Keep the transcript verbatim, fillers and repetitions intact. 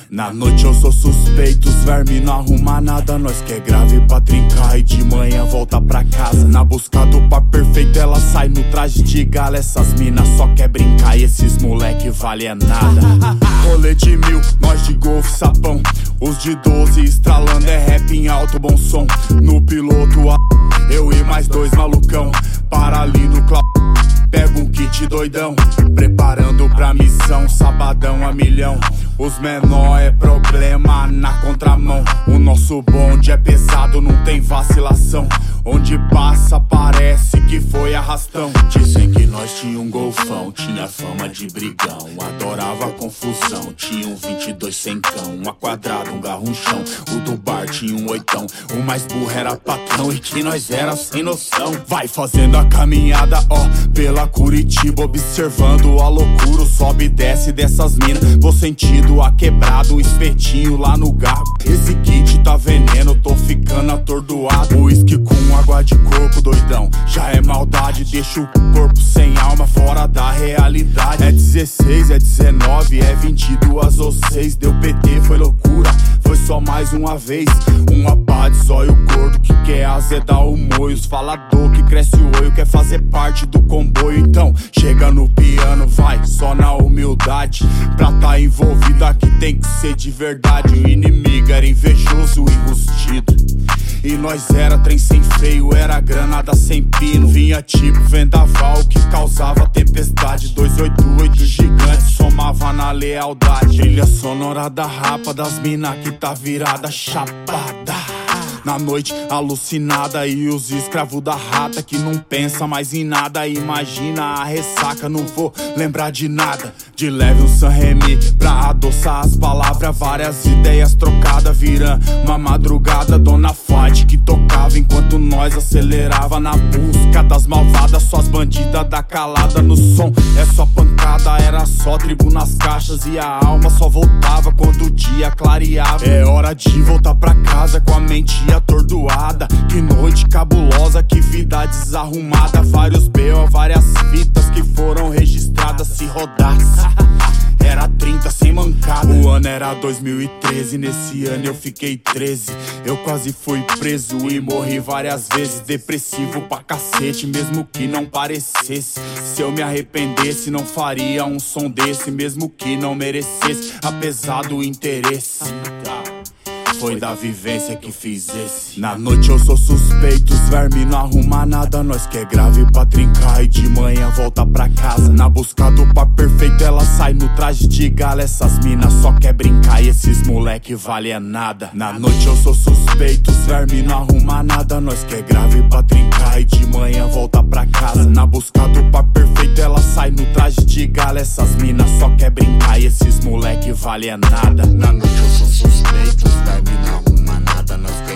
Na noite eu sou suspeito, os verme não arruma nada. Nós quer grave pra trincar e de manhã volta pra casa. Na busca do par perfeito ela sai no traje de gala. Essas minas só quer brincar e esses moleque vale é nada. Rolê de mil, nós de golfe, sapão. Os de doze estralando é rap em alto, bom som. No piloto a eu e mais dois malucão. Para ali no clau, pega um kit doidão. Preparando pra missão, sabadão a milhão. Os menor é problema na contramão. O nosso bonde é pesado, não tem vacilação. Onde passa parece que foi arrastão. Dizem que nós tinha um golfão, tinha fama de brigão. Adorava confusão, tinha um vinte e dois sem cão. Uma quadrada, um garrunchão, o do bar tinha um oitão. O mais burro era patrão e que nós era sem noção. Vai fazendo a caminhada, ó, pela Curitiba, observando a loucura, o sobe e desce dessas minas. Vou sentindo a quebrada, um espetinho lá no garro. Esse kit tá veneno, tô ficando atordoado. Whisky com água de coco, doidão, já é maldade. Deixa o corpo sem alma, fora da realidade. É dezesseis, é dezenove, é vinte e duas ou seis. Deu P T, foi loucura, foi só mais uma vez. Um abade, zóio gordo que quer azedar o moio. Os falador que cresce o olho, quer fazer parte do comboio. Então chega no piano, vai, só na humildade. Pra tá envolvido aqui tem que ser de verdade. O inimigo era invejoso e rustido, e nós era trem sem freio, era granada sem pino. Vinha tipo vendaval que causava tempestade. Dois oito oito gigante, somava na lealdade. Trilha sonora da rapa das mina que tá virada chapada. Na noite alucinada e os escravos da rata que não pensa mais em nada. Imagina a ressaca, não vou lembrar de nada. De leve um San Remi pra adoçar as palavras. Várias ideias trocadas, vira uma madrugada. Dona Fade que tocava enquanto nós acelerava. Na busca das malvadas, só as bandidas da calada. No som é só pancada, era só tribo nas caixas. E a alma só voltava quando o dia clareava. É hora de voltar pra casa com a mente atordoada. Que noite cabulosa, que vida desarrumada. Vários B O, várias fitas que foram registradas. Se rodasse era trinta sem mancada. O ano era dois mil e treze, nesse ano eu fiquei treze. Eu quase fui preso e morri várias vezes. Depressivo pra cacete, mesmo que não parecesse. Se eu me arrependesse não faria um som desse, mesmo que não merecesse, apesar do interesse. Foi da vivência que fiz esse. Na noite eu sou suspeito, os verme não arruma nada. Nós quer grave pra trincar e de manhã volta pra casa. Na busca do par perfeito ela sai no traje de gala. Essas minas só quer brincar e esses moleque vale é nada. Na noite eu sou suspeito, os verme não arruma nada. Nós quer grave pra trincar e de manhã volta pra casa. Na busca do par perfeito ela sai no traje de gala. Essas minas só quer brincar e esses moleque vale é nada. Na noite eu sou suspeito, os verme não arruma nada. Nós